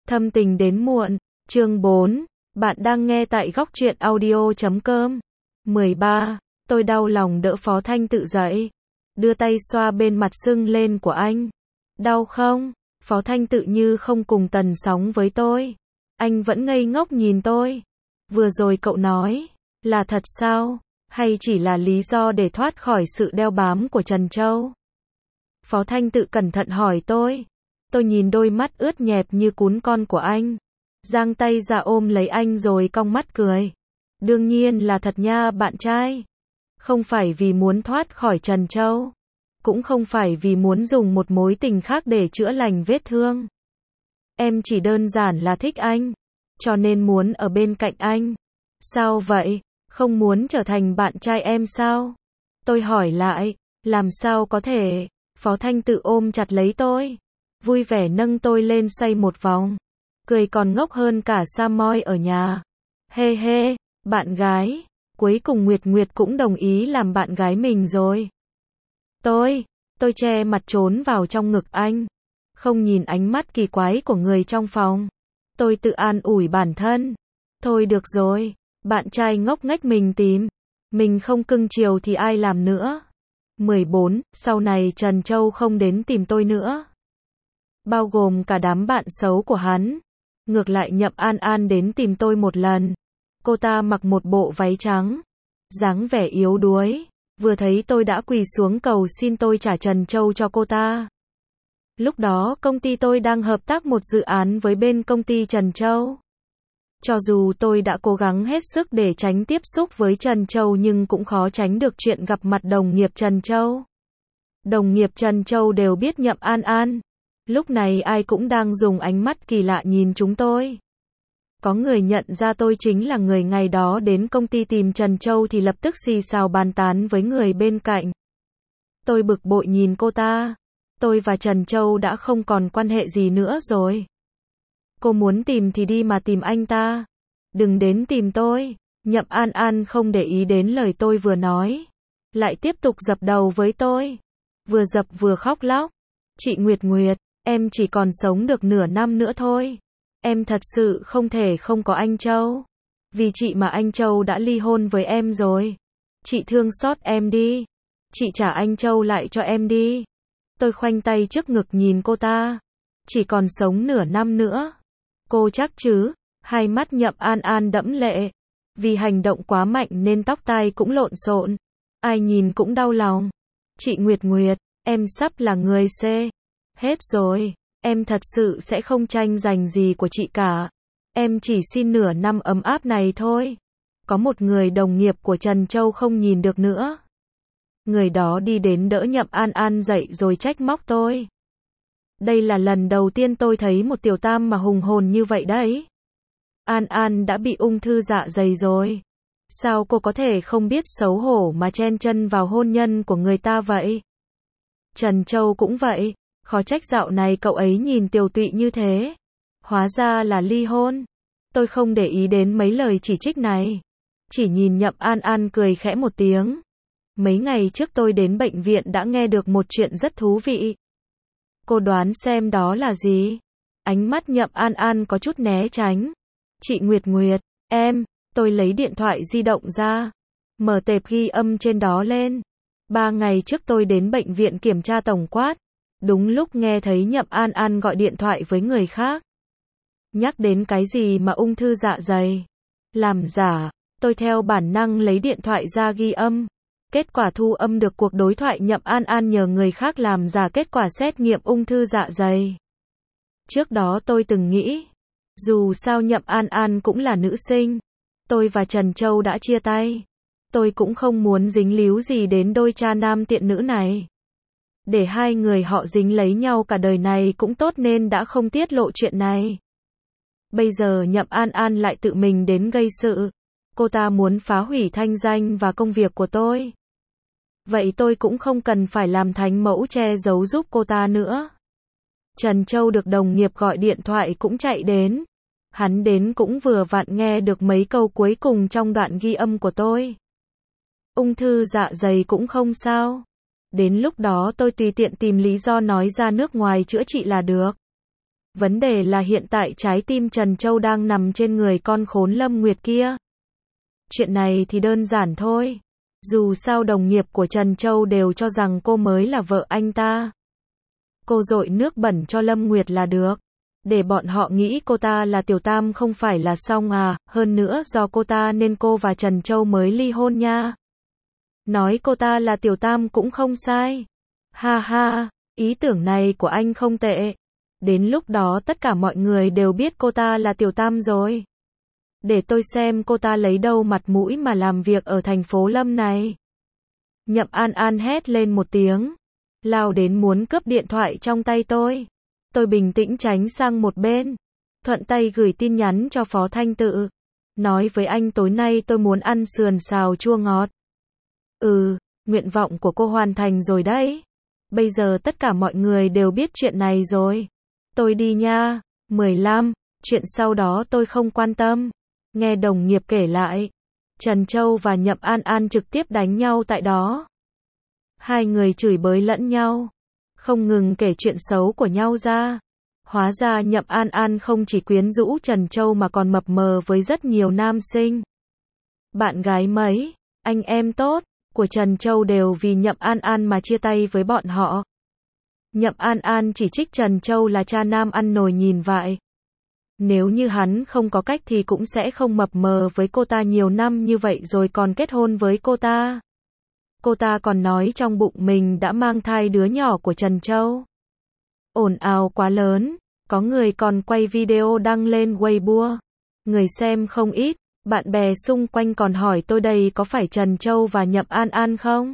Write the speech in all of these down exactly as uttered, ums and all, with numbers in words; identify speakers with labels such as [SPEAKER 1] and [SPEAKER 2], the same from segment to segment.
[SPEAKER 1] Thâm tình đến muộn, chương bốn, bạn đang nghe tại góc truyện audio chấm com. mười ba, tôi đau lòng đỡ Phó Thanh Tự dậy, đưa tay xoa bên mặt sưng lên của anh. Đau không? Phó Thanh Tự như không cùng tần sóng với tôi. Anh vẫn ngây ngốc nhìn tôi. Vừa rồi cậu nói, là thật sao? Hay chỉ là lý do để thoát khỏi sự đeo bám của Trần Châu? Phó Thanh Tự cẩn thận hỏi tôi. Tôi nhìn đôi mắt ướt nhẹp như cún con của anh, giang tay ra ôm lấy anh rồi cong mắt cười. Đương nhiên là thật nha bạn trai. Không phải vì muốn thoát khỏi Trần Châu, cũng không phải vì muốn dùng một mối tình khác để chữa lành vết thương. Em chỉ đơn giản là thích anh, cho nên muốn ở bên cạnh anh. Sao vậy? Không muốn trở thành bạn trai em sao? Tôi hỏi lại. Làm sao có thể? Phó Thanh Tự ôm chặt lấy tôi, vui vẻ nâng tôi lên xoay một vòng, cười còn ngốc hơn cả Sa Moi ở nhà. Hê hê, bạn gái, cuối cùng Nguyệt Nguyệt cũng đồng ý làm bạn gái mình rồi. Tôi, tôi che mặt trốn vào trong ngực anh, không nhìn ánh mắt kỳ quái của người trong phòng. Tôi tự an ủi bản thân. Thôi được rồi, bạn trai ngốc nghếch mình tìm, mình không cưng chiều thì ai làm nữa. mười bốn, sau này Trần Châu không đến tìm tôi nữa, bao gồm cả đám bạn xấu của hắn. Ngược lại Nhậm An An đến tìm tôi một lần. Cô ta mặc một bộ váy trắng, dáng vẻ yếu đuối, vừa thấy tôi đã quỳ xuống cầu xin tôi trả Trần Châu cho cô ta. Lúc đó công ty tôi đang hợp tác một dự án với bên công ty Trần Châu. Cho dù tôi đã cố gắng hết sức để tránh tiếp xúc với Trần Châu nhưng cũng khó tránh được chuyện gặp mặt đồng nghiệp Trần Châu. Đồng nghiệp Trần Châu đều biết Nhậm An An. Lúc này ai cũng đang dùng ánh mắt kỳ lạ nhìn chúng tôi. Có người nhận ra tôi chính là người ngày đó đến công ty tìm Trần Châu thì lập tức xì xào bàn tán với người bên cạnh. Tôi bực bội nhìn cô ta. Tôi và Trần Châu đã không còn quan hệ gì nữa rồi. Cô muốn tìm thì đi mà tìm anh ta, đừng đến tìm tôi. Nhậm An An không để ý đến lời tôi vừa nói, lại tiếp tục dập đầu với tôi, vừa dập vừa khóc lóc. Chị Nguyệt Nguyệt, em chỉ còn sống được nửa năm nữa thôi. Em thật sự không thể không có anh Châu. Vì chị mà anh Châu đã ly hôn với em rồi. Chị thương xót em đi. Chị trả anh Châu lại cho em đi. Tôi khoanh tay trước ngực nhìn cô ta. Chỉ còn sống nửa năm nữa. Cô chắc chứ? Hai mắt Nhậm An An đẫm lệ. Vì hành động quá mạnh nên tóc tai cũng lộn xộn. Ai nhìn cũng đau lòng. Chị Nguyệt Nguyệt, em sắp là người C. Hết rồi. Em thật sự sẽ không tranh giành gì của chị cả. Em chỉ xin nửa năm ấm áp này thôi. Có một người đồng nghiệp của Trần Châu không nhìn được nữa. Người đó đi đến đỡ Nhậm An An dậy rồi trách móc tôi. Đây là lần đầu tiên tôi thấy một tiểu tam mà hùng hồn như vậy đấy. An An đã bị ung thư dạ dày rồi. Sao cô có thể không biết xấu hổ mà chen chân vào hôn nhân của người ta vậy? Trần Châu cũng vậy. Khó trách dạo này cậu ấy nhìn tiều tụy như thế. Hóa ra là ly hôn. Tôi không để ý đến mấy lời chỉ trích này. Chỉ nhìn Nhậm An An cười khẽ một tiếng. Mấy ngày trước tôi đến bệnh viện đã nghe được một chuyện rất thú vị. Cô đoán xem đó là gì? Ánh mắt Nhậm An An có chút né tránh. Chị Nguyệt Nguyệt, em, tôi lấy điện thoại di động ra, mở tệp ghi âm trên đó lên. Ba ngày trước tôi đến bệnh viện kiểm tra tổng quát. Đúng lúc nghe thấy Nhậm An An gọi điện thoại với người khác. Nhắc đến cái gì mà ung thư dạ dày. Làm giả, tôi theo bản năng lấy điện thoại ra ghi âm. Kết quả thu âm được cuộc đối thoại Nhậm An An nhờ người khác làm giả kết quả xét nghiệm ung thư dạ dày. Trước đó tôi từng nghĩ, dù sao Nhậm An An cũng là nữ sinh. Tôi và Trần Châu đã chia tay. Tôi cũng không muốn dính líu gì đến đôi cha nam tiện nữ này. Để hai người họ dính lấy nhau cả đời này cũng tốt nên đã không tiết lộ chuyện này. Bây giờ Nhậm An An lại tự mình đến gây sự. Cô ta muốn phá hủy thanh danh và công việc của tôi. Vậy tôi cũng không cần phải làm thánh mẫu che giấu giúp cô ta nữa. Trần Châu được đồng nghiệp gọi điện thoại cũng chạy đến. Hắn đến cũng vừa vặn nghe được mấy câu cuối cùng trong đoạn ghi âm của tôi. Ung thư dạ dày cũng không sao. Đến lúc đó tôi tùy tiện tìm lý do nói ra nước ngoài chữa trị là được. Vấn đề là hiện tại trái tim Trần Châu đang nằm trên người con khốn Lâm Nguyệt kia. Chuyện này thì đơn giản thôi. Dù sao đồng nghiệp của Trần Châu đều cho rằng cô mới là vợ anh ta. Cô dội nước bẩn cho Lâm Nguyệt là được. Để bọn họ nghĩ cô ta là tiểu tam không phải là xong à, hơn nữa do cô ta nên cô và Trần Châu mới ly hôn nha. Nói cô ta là tiểu tam cũng không sai. Ha ha, ý tưởng này của anh không tệ. Đến lúc đó tất cả mọi người đều biết cô ta là tiểu tam rồi. Để tôi xem cô ta lấy đâu mặt mũi mà làm việc ở thành phố Lâm này. Nhậm An An hét lên một tiếng, lao đến muốn cướp điện thoại trong tay tôi. Tôi bình tĩnh tránh sang một bên, thuận tay gửi tin nhắn cho Phó Thanh Tự. Nói với anh tối nay tôi muốn ăn sườn xào chua ngọt. Ừ, nguyện vọng của cô hoàn thành rồi đấy. Bây giờ tất cả mọi người đều biết chuyện này rồi. Tôi đi nha. mười lăm. Chuyện sau đó tôi không quan tâm. Nghe đồng nghiệp kể lại, Trần Châu và Nhậm An An trực tiếp đánh nhau tại đó. Hai người chửi bới lẫn nhau, không ngừng kể chuyện xấu của nhau ra. Hóa ra Nhậm An An không chỉ quyến rũ Trần Châu mà còn mập mờ với rất nhiều nam sinh. Bạn gái mấy, anh em tốt của Trần Châu đều vì Nhậm An An mà chia tay với bọn họ. Nhậm An An chỉ trích Trần Châu là cha nam ăn nồi nhìn vại. Nếu như hắn không có cách thì cũng sẽ không mập mờ với cô ta nhiều năm như vậy rồi còn kết hôn với cô ta. Cô ta còn nói trong bụng mình đã mang thai đứa nhỏ của Trần Châu. Ồn ào quá lớn, có người còn quay video đăng lên Weibo. Người xem không ít, bạn bè xung quanh còn hỏi tôi đây có phải Trần Châu và Nhậm An An không?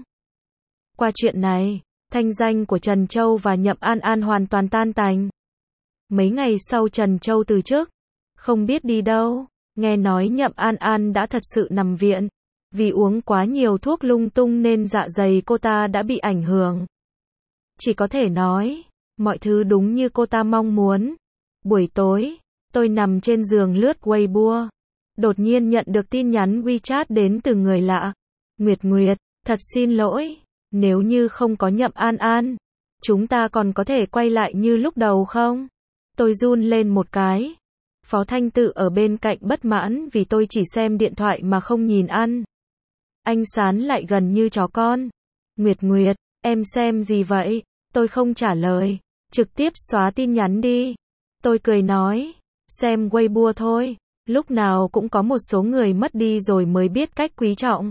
[SPEAKER 1] Qua chuyện này, thanh danh của Trần Châu và Nhậm An An hoàn toàn tan tành. Mấy ngày sau Trần Châu từ chức, không biết đi đâu, nghe nói Nhậm An An đã thật sự nằm viện. Vì uống quá nhiều thuốc lung tung nên dạ dày cô ta đã bị ảnh hưởng. Chỉ có thể nói, mọi thứ đúng như cô ta mong muốn. Buổi tối, tôi nằm trên giường lướt Weibo. Đột nhiên nhận được tin nhắn WeChat đến từ người lạ. Nguyệt Nguyệt, thật xin lỗi, nếu như không có Nhậm An An, chúng ta còn có thể quay lại như lúc đầu không? Tôi run lên một cái. Phó Thanh Tự ở bên cạnh bất mãn vì tôi chỉ xem điện thoại mà không nhìn ăn. Anh Sán lại gần như chó con. Nguyệt Nguyệt, em xem gì vậy? Tôi không trả lời. Trực tiếp xóa tin nhắn đi. Tôi cười nói, xem Weibo thôi. Lúc nào cũng có một số người mất đi rồi mới biết cách quý trọng.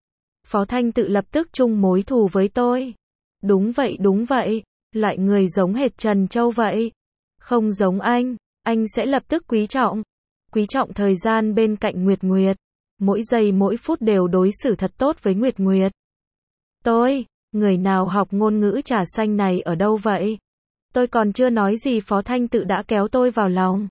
[SPEAKER 1] Phó Thanh Tự lập tức chung mối thù với tôi. Đúng vậy đúng vậy. Loại người giống hệt Trần Châu vậy. Không giống anh. Anh sẽ lập tức quý trọng. Quý trọng thời gian bên cạnh Nguyệt Nguyệt. Mỗi giây mỗi phút đều đối xử thật tốt với Nguyệt Nguyệt. Tôi, người nào học ngôn ngữ trà xanh này ở đâu vậy? Tôi còn chưa nói gì Phó Thanh Tự đã kéo tôi vào lòng.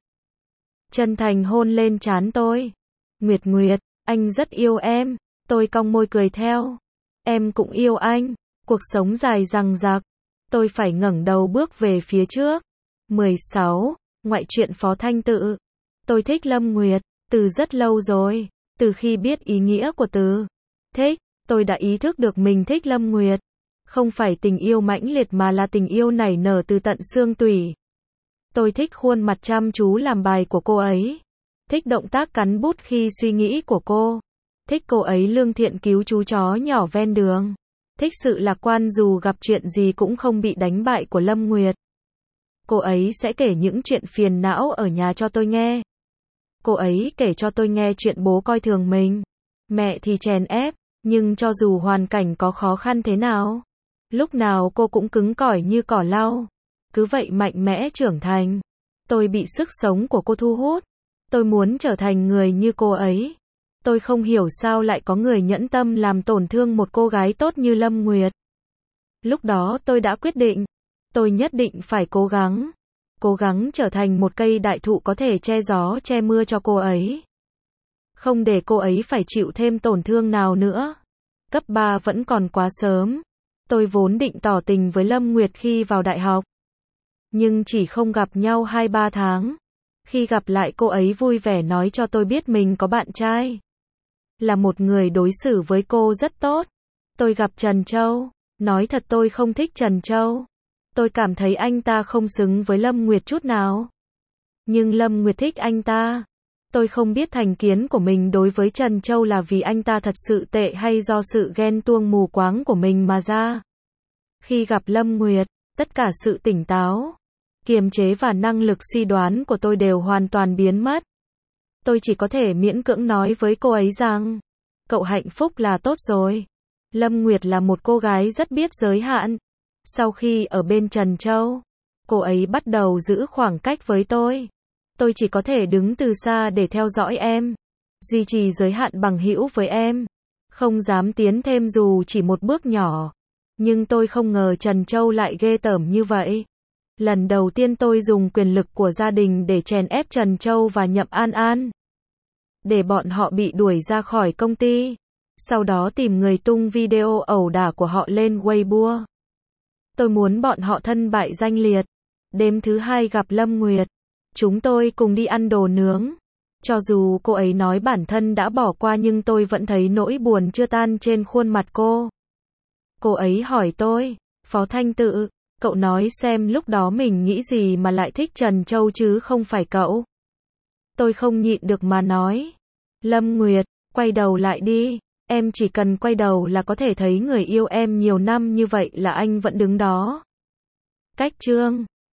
[SPEAKER 1] Chân thành hôn lên trán tôi. Nguyệt Nguyệt, anh rất yêu em. Tôi cong môi cười theo. Em cũng yêu anh. Cuộc sống dài dằng dặc. Tôi phải ngẩng đầu bước về phía trước. mười sáu. Ngoại truyện Phó Thanh Tự. Tôi thích Lâm Nguyệt, từ rất lâu rồi. Từ khi biết ý nghĩa của từ thích, tôi đã ý thức được mình thích Lâm Nguyệt. Không phải tình yêu mãnh liệt mà là tình yêu nảy nở từ tận xương tủy. Tôi thích khuôn mặt chăm chú làm bài của cô ấy. Thích động tác cắn bút khi suy nghĩ của cô. Thích cô ấy lương thiện cứu chú chó nhỏ ven đường. Thích sự lạc quan dù gặp chuyện gì cũng không bị đánh bại của Lâm Nguyệt. Cô ấy sẽ kể những chuyện phiền não ở nhà cho tôi nghe. Cô ấy kể cho tôi nghe chuyện bố coi thường mình. Mẹ thì chèn ép, nhưng cho dù hoàn cảnh có khó khăn thế nào, lúc nào cô cũng cứng cỏi như cỏ lau. Cứ vậy mạnh mẽ trưởng thành. Tôi bị sức sống của cô thu hút. Tôi muốn trở thành người như cô ấy. Tôi không hiểu sao lại có người nhẫn tâm làm tổn thương một cô gái tốt như Lâm Nguyệt. Lúc đó tôi đã quyết định. Tôi nhất định phải cố gắng. Cố gắng trở thành một cây đại thụ có thể che gió che mưa cho cô ấy. Không để cô ấy phải chịu thêm tổn thương nào nữa. Cấp ba vẫn còn quá sớm. Tôi vốn định tỏ tình với Lâm Nguyệt khi vào đại học. Nhưng chỉ không gặp nhau hai ba tháng. Khi gặp lại cô ấy vui vẻ nói cho tôi biết mình có bạn trai. Là một người đối xử với cô rất tốt. Tôi gặp Trần Châu. Nói thật tôi không thích Trần Châu. Tôi cảm thấy anh ta không xứng với Lâm Nguyệt chút nào. Nhưng Lâm Nguyệt thích anh ta. Tôi không biết thành kiến của mình đối với Trần Châu là vì anh ta thật sự tệ hay do sự ghen tuông mù quáng của mình mà ra. Khi gặp Lâm Nguyệt, tất cả sự tỉnh táo, kiềm chế và năng lực suy đoán của tôi đều hoàn toàn biến mất. Tôi chỉ có thể miễn cưỡng nói với cô ấy rằng, cậu hạnh phúc là tốt rồi. Lâm Nguyệt là một cô gái rất biết giới hạn. Sau khi ở bên Trần Châu, cô ấy bắt đầu giữ khoảng cách với tôi. Tôi chỉ có thể đứng từ xa để theo dõi em, duy trì giới hạn bằng hữu với em, không dám tiến thêm dù chỉ một bước nhỏ. Nhưng tôi không ngờ Trần Châu lại ghê tởm như vậy. Lần đầu tiên tôi dùng quyền lực của gia đình để chèn ép Trần Châu và Nhậm An An, để bọn họ bị đuổi ra khỏi công ty. Sau đó tìm người tung video ẩu đả của họ lên Weibo. Tôi muốn bọn họ thân bại danh liệt. Đêm thứ hai gặp Lâm Nguyệt, chúng tôi cùng đi ăn đồ nướng. Cho dù cô ấy nói bản thân đã bỏ qua nhưng tôi vẫn thấy nỗi buồn chưa tan trên khuôn mặt cô. Cô ấy hỏi tôi, Phó Thanh Tự, cậu nói xem lúc đó mình nghĩ gì mà lại thích Trần Châu chứ không phải cậu. Tôi không nhịn được mà nói, Lâm Nguyệt, quay đầu lại đi. Em chỉ cần quay đầu là có thể thấy người yêu em nhiều năm như vậy là anh vẫn đứng đó. Cách chương